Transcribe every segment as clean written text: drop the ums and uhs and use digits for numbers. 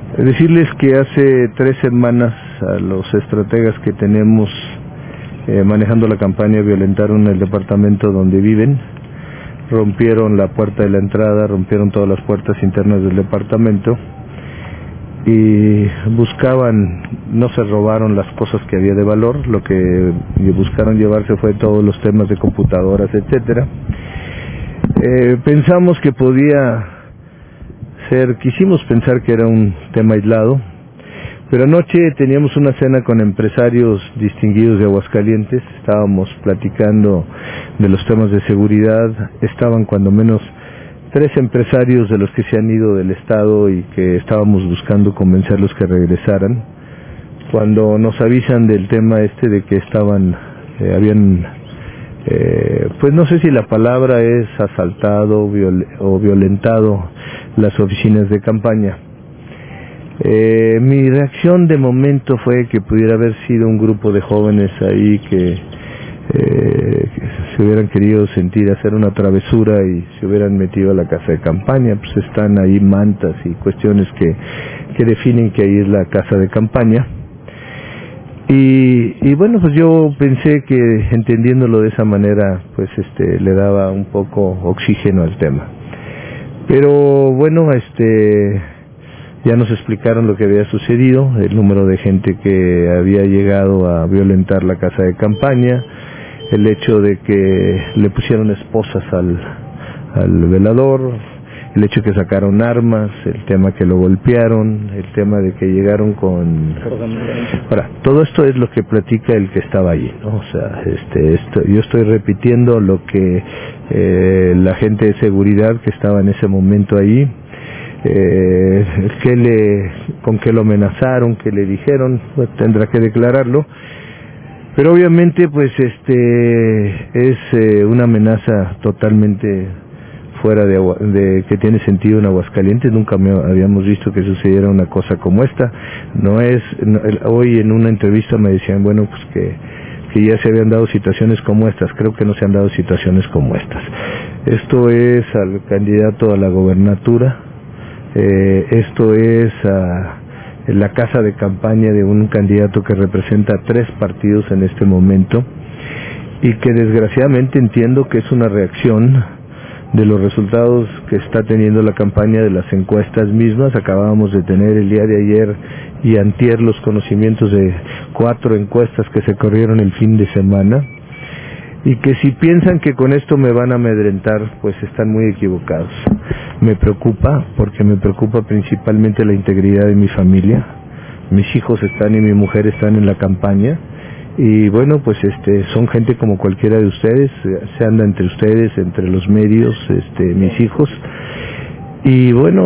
Decirles que hace 3 semanas a los estrategas que tenemos manejando la campaña violentaron el departamento donde viven, rompieron la puerta de la entrada, rompieron todas las puertas internas del departamento y buscaban, no se robaron las cosas que había de valor, lo que buscaron llevarse fue todos los temas de computadoras, etcétera. Pensamos que podía ser, quisimos pensar que era un tema aislado, pero anoche teníamos una cena con empresarios distinguidos de Aguascalientes, estábamos platicando de los temas de seguridad, estaban cuando menos 3 empresarios de los que se han ido del estado y que estábamos buscando convencerlos que regresaran, cuando nos avisan del tema de que estaban, habían, pues no sé si la palabra es asaltado o violentado las oficinas de campaña. Mi reacción de momento fue que pudiera haber sido un grupo de jóvenes ahí que se hubieran querido hacer una travesura y se hubieran metido a la casa de campaña. Pues están ahí mantas y cuestiones que definen que ahí es la casa de campaña. Y bueno, pues yo pensé que entendiéndolo de esa manera, pues le daba un poco oxígeno al tema. Pero bueno, ya nos explicaron lo que había sucedido, el número de gente que había llegado a violentar la casa de campaña, el hecho de que le pusieron esposas al velador, el hecho de que sacaron armas, el tema que lo golpearon, el tema de que llegaron con... Ahora, todo esto es lo que platica el que estaba allí, ¿no? O sea, yo estoy repitiendo lo que la gente de seguridad que estaba en ese momento ahí, con qué lo amenazaron, qué le dijeron, pues tendrá que declararlo, pero obviamente pues es una amenaza totalmente fuera de que tiene sentido en Aguascalientes. Nunca habíamos visto que sucediera una cosa como esta. Hoy en una entrevista me decían, bueno, pues que ya se habían dado situaciones como estas. Creo que no se han dado situaciones como estas. Esto es al candidato a la gobernatura. Esto es la casa de campaña de un candidato que representa 3 partidos en este momento y que desgraciadamente entiendo que es una reacción de los resultados que está teniendo la campaña de las encuestas mismas. Acabábamos de tener el día de ayer y antier los conocimientos de 4 encuestas que se corrieron el fin de semana, y que si piensan que con esto me van a amedrentar, pues están muy equivocados. Me preocupa, porque me preocupa principalmente la integridad de mi familia. Mis hijos están y mi mujer están en la campaña, y bueno, pues son gente como cualquiera de ustedes, se anda entre ustedes, entre los medios, mis hijos, y bueno,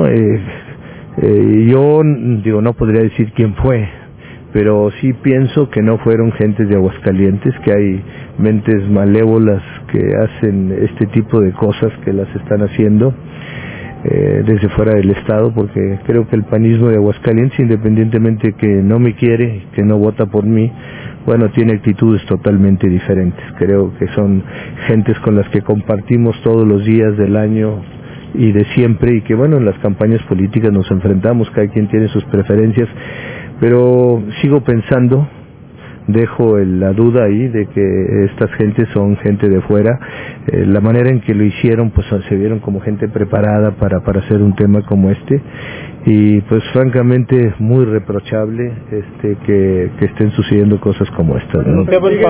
yo digo, no podría decir quién fue, pero sí pienso que no fueron gentes de Aguascalientes, que hay mentes malévolas que hacen este tipo de cosas, que las están haciendo desde fuera del estado, porque creo que el panismo de Aguascalientes, independientemente que no me quiere, que no vota por mí, bueno, tiene actitudes totalmente diferentes. Creo que son gentes con las que compartimos todos los días del año y de siempre, y que bueno, en las campañas políticas nos enfrentamos, cada quien tiene sus preferencias, pero sigo pensando, dejo la duda ahí de que estas gentes son gente de fuera. La manera en que lo hicieron, pues se vieron como gente preparada para hacer un tema como este, y pues francamente muy reprochable que estén sucediendo cosas como estas, ¿no?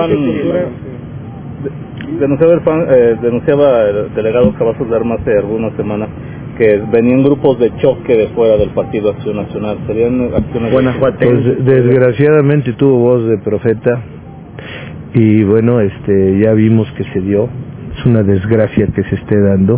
Denunciaba el delegado Cavazos de Armas hace algunas semanas que venían grupos de choque de fuera del Partido Acción Nacional. ¿Serían acciones guanajuatenses? Pues desgraciadamente tuvo voz de profeta, y bueno, ya vimos que se dio. Es una desgracia que se esté dando,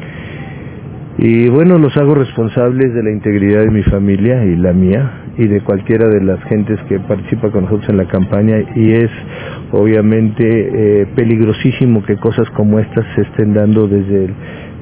y bueno, los hago responsables de la integridad de mi familia y la mía y de cualquiera de las gentes que participa con nosotros en la campaña, y es obviamente peligrosísimo que cosas como estas se estén dando desde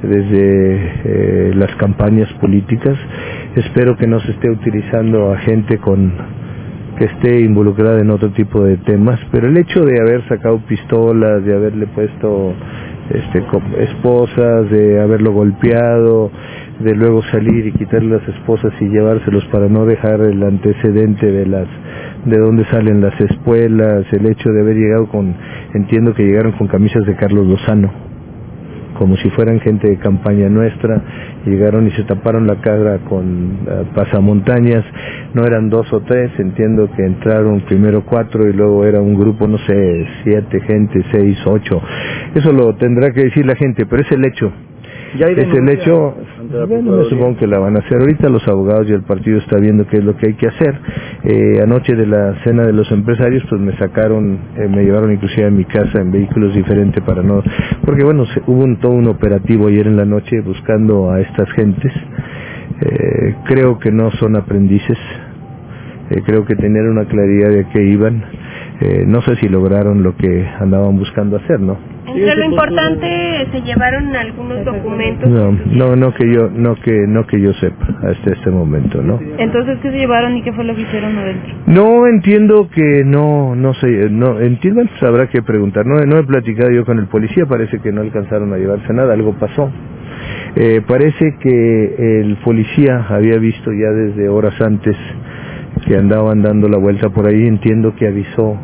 las campañas políticas. Espero que no se esté utilizando a gente que esté involucrada en otro tipo de temas, pero el hecho de haber sacado pistolas, de haberle puesto esposas, de haberlo golpeado, de luego salir y quitarle las esposas y llevárselos para no dejar el antecedente de dónde salen las espuelas, el hecho de haber llegado entiendo que llegaron con camisas de Carlos Lozano, como si fueran gente de campaña nuestra, llegaron y se taparon la cara con pasamontañas, no eran 2 o 3, entiendo que entraron primero 4 y luego era un grupo, no sé, 7 gente, 6, 8, eso lo tendrá que decir la gente, pero es el hecho. Es el hecho, bueno, supongo que la van a hacer ahorita, los abogados y el partido está viendo qué es lo que hay que hacer. Anoche de la cena de los empresarios, pues me sacaron, me llevaron inclusive a mi casa en vehículos diferentes para no, porque bueno, hubo todo un operativo ayer en la noche buscando a estas gentes, creo que no son aprendices, creo que tenían una claridad de a qué iban, no sé si lograron lo que andaban buscando hacer, ¿no? Entre lo importante, se llevaron algunos documentos. No que yo sepa hasta este momento, ¿no? Entonces, ¿qué se llevaron y qué fue lo que hicieron adentro? No entiendo que no sé, no entiendo, pues habrá que preguntar. No he platicado yo con el policía, parece que no alcanzaron a llevarse nada, algo pasó. Parece que el policía había visto ya desde horas antes que andaban dando la vuelta por ahí, entiendo que avisó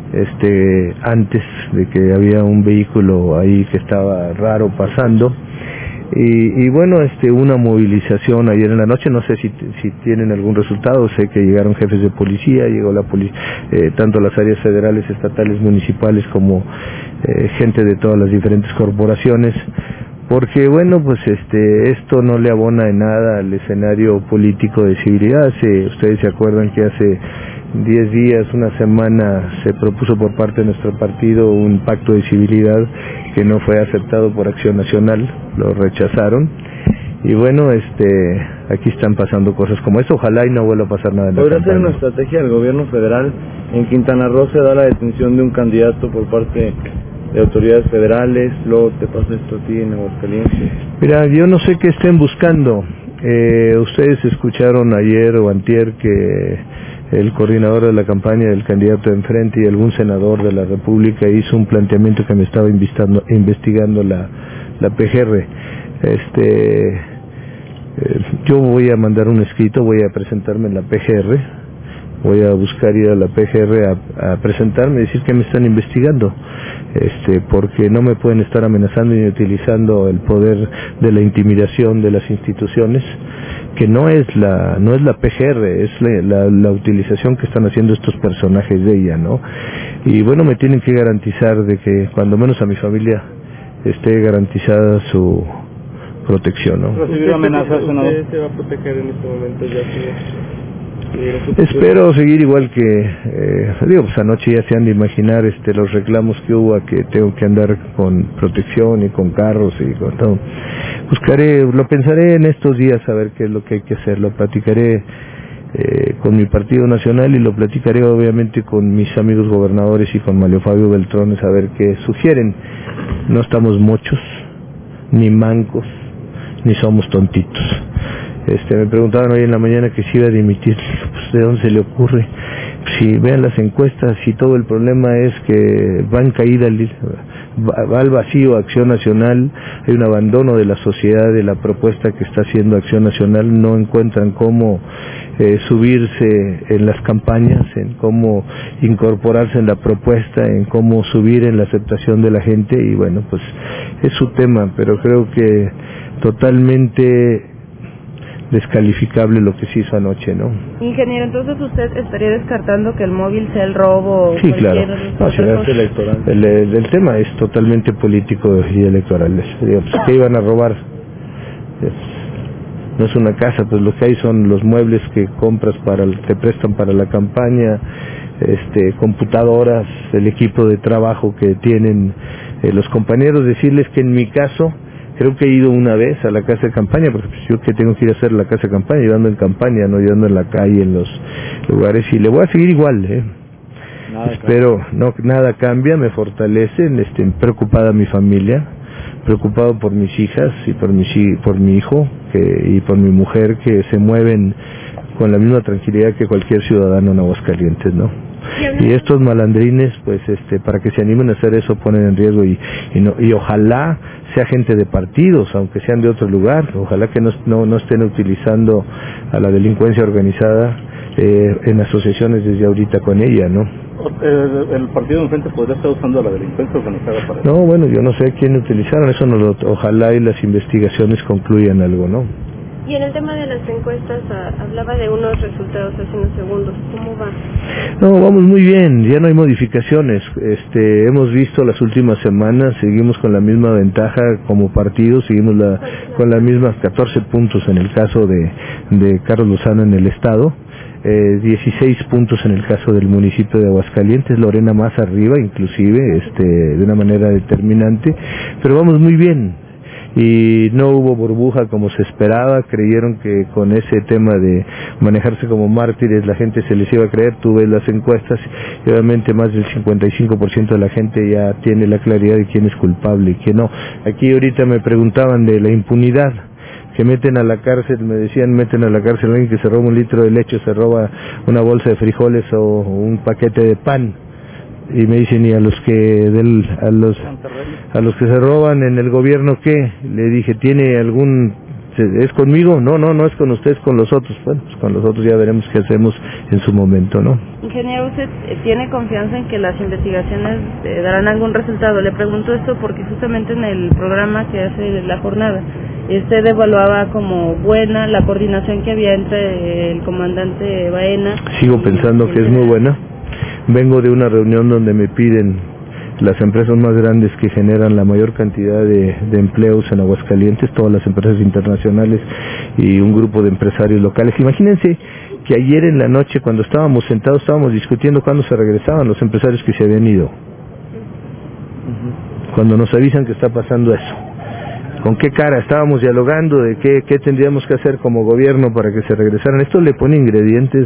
antes de que había un vehículo ahí que estaba raro pasando y bueno, una movilización ayer en la noche, no sé si tienen algún resultado, sé que llegaron jefes de policía, llegó la tanto las áreas federales, estatales, municipales como gente de todas las diferentes corporaciones, porque bueno, pues esto no le abona en nada al escenario político de civilidad. Ustedes se acuerdan que hace 10 días, una semana, se propuso por parte de nuestro partido un pacto de civilidad que no fue aceptado por Acción Nacional, lo rechazaron, y bueno, aquí están pasando cosas como esto, ojalá y no vuelva a pasar nada en la campaña. ¿Podría ser una estrategia del gobierno federal? En Quintana Roo se da la detención de un candidato por parte de autoridades federales, luego te pasa esto a ti en Aguascalientes. Mira, yo no sé qué estén buscando. Ustedes escucharon ayer o antier que el coordinador de la campaña del candidato de enfrente y algún senador de la República hizo un planteamiento que me estaba investigando la PGR. Yo voy a mandar un escrito, voy a presentarme en la PGR, voy a buscar ir a la PGR a presentarme y decir que me están investigando, porque no me pueden estar amenazando ni utilizando el poder de la intimidación de las instituciones, que no es la PGR, es la utilización que están haciendo estos personajes de ella, ¿no? Y bueno, me tienen que garantizar de que cuando menos a mi familia esté garantizada su protección, ¿no? ¿Recibió amenazas o no? ¿Se va a proteger en este momento ya? Espero seguir igual que pues anoche ya se han de imaginar los reclamos que hubo, a que tengo que andar con protección y con carros y con todo. Lo pensaré en estos días a ver qué es lo que hay que hacer, lo platicaré con mi partido nacional y lo platicaré obviamente con mis amigos gobernadores y con Mario Fabio Beltrones a ver qué sugieren. No estamos muchos, ni mancos, ni somos tontitos. Me preguntaban hoy en la mañana que si iba a dimitir, pues ¿de dónde se le ocurre? Si vean las encuestas, si todo el problema es que va en caída, va al vacío Acción Nacional, hay un abandono de la sociedad de la propuesta que está haciendo Acción Nacional, no encuentran cómo subirse en las campañas, en cómo incorporarse en la propuesta, en cómo subir en la aceptación de la gente, y bueno, pues es su tema, pero creo que totalmente descalificable lo que se hizo anoche, ¿no? Ingeniero, entonces usted estaría descartando que el móvil sea el robo. Sí, claro. El tema es totalmente político y electoral. ¿Qué iban a robar? No es una casa, pues lo que hay son los muebles que compras te prestan para la campaña, computadoras, el equipo de trabajo que tienen los compañeros. Decirles que en mi caso, creo que he ido una vez a la casa de campaña, porque pues yo que tengo que ir a hacer la casa de campaña, yo ando en campaña, no yo ando en la calle, en los lugares, y le voy a seguir igual, Espero, nada cambia, me fortalecen, preocupada mi familia, preocupado por mis hijas y por mi hijo y por mi mujer, que se mueven con la misma tranquilidad que cualquier ciudadano en Aguascalientes, ¿no? Y estos malandrines, pues, para que se animen a hacer eso, ponen en riesgo y ojalá sea gente de partidos, aunque sean de otro lugar, ojalá que no estén utilizando a la delincuencia organizada en asociaciones desde ahorita con ella, ¿no? ¿El partido de enfrente podría estar usando a la delincuencia organizada para eso? No, bueno, yo no sé quién utilizaron, eso ojalá y las investigaciones concluyan algo, ¿no? Y en el tema de las encuestas, hablaba de unos resultados hace unos segundos. ¿Cómo va? No, vamos muy bien, ya no hay modificaciones. Hemos visto las últimas semanas, seguimos con la misma ventaja como partido, seguimos con las mismas 14 puntos en el caso de Carlos Lozano en el estado, 16 puntos en el caso del municipio de Aguascalientes, Lorena más arriba inclusive, de una manera determinante, pero vamos muy bien. Y no hubo burbuja como se esperaba, creyeron que con ese tema de manejarse como mártires la gente se les iba a creer. Tú ves las encuestas y obviamente más del 55% de la gente ya tiene la claridad de quién es culpable y quién no. Aquí ahorita me preguntaban de la impunidad, que meten a la cárcel, me decían meten a la cárcel a alguien que se roba un litro de leche, se roba una bolsa de frijoles o un paquete de pan. Y me dicen, ¿y a los que se roban en el gobierno qué? Le dije, ¿tiene algún... ¿Es conmigo? No es con ustedes, con los otros. Bueno, pues con los otros ya veremos qué hacemos en su momento, ¿no? Ingeniero, ¿usted tiene confianza en que las investigaciones darán algún resultado? Le pregunto esto porque justamente en el programa que hace la jornada, usted evaluaba como buena la coordinación que había entre el comandante Baena. Sigo pensando que es muy buena. Vengo de una reunión donde me piden las empresas más grandes que generan la mayor cantidad de empleos en Aguascalientes, todas las empresas internacionales y un grupo de empresarios locales. Imagínense que ayer en la noche, cuando estábamos sentados, estábamos discutiendo cuándo se regresaban los empresarios que se habían ido. Cuando nos avisan que está pasando eso. ¿Con qué cara? Estábamos dialogando de qué tendríamos que hacer como gobierno para que se regresaran. Esto le pone ingredientes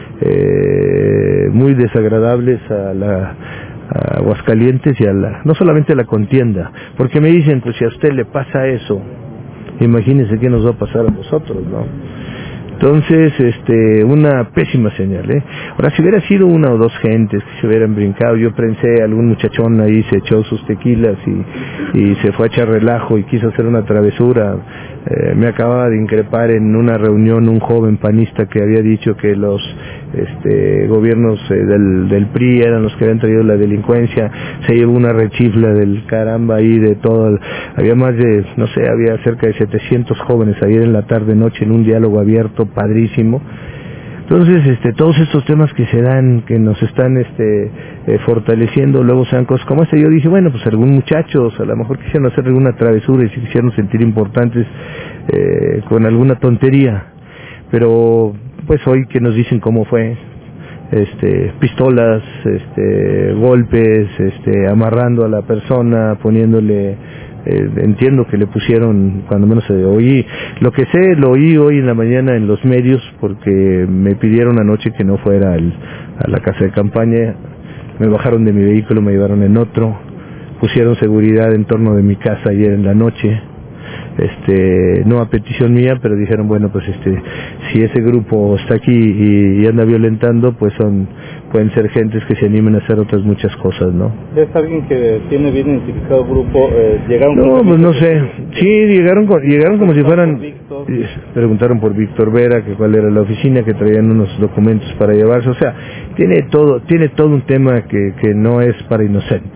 muy desagradables a Aguascalientes y no solamente a la contienda, porque me dicen, pues si a usted le pasa eso, imagínense qué nos va a pasar a nosotros, ¿no? Entonces, una pésima señal, ¿eh? Ahora, si hubiera sido una o dos gentes que se hubieran brincado, yo pensé, algún muchachón ahí se echó sus tequilas y se fue a echar relajo y quiso hacer una travesura. Me acababa de increpar en una reunión un joven panista que había dicho que los gobiernos del PRI eran los que habían traído la delincuencia. Se llevó una rechifla del caramba ahí de todo. Había más de, no sé, había cerca de 700 jóvenes ayer en la tarde noche en un diálogo abierto padrísimo. Entonces, todos estos temas que se dan, que nos están fortaleciendo, luego se dan cosas como esta. Yo dije, bueno, pues algún muchachos a lo mejor quisieron hacer alguna travesura y se quisieron sentir importantes con alguna tontería, pero pues hoy que nos dicen cómo fue, pistolas, golpes, amarrando a la persona, poniéndole, entiendo que le pusieron, cuando menos oí, lo que sé, lo oí hoy en la mañana en los medios, porque me pidieron anoche que no fuera a la casa de campaña, me bajaron de mi vehículo, me llevaron en otro, pusieron seguridad en torno de mi casa ayer en la noche, no a petición mía, pero dijeron, bueno, pues si ese grupo está aquí y anda violentando, pues pueden ser gentes que se animen a hacer otras muchas cosas, ¿no? ¿Es alguien que tiene bien identificado el grupo? ¿Llegaron? No, pues no sé. Sí, llegaron como si fueran... Preguntaron por Víctor Vera, que cuál era la oficina, que traían unos documentos para llevarse. O sea, tiene todo un tema que no es para inocentes.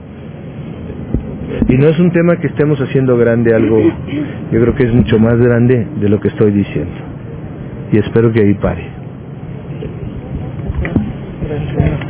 Y no es un tema que estemos haciendo grande algo, yo creo que es mucho más grande de lo que estoy diciendo. Y espero que ahí pare.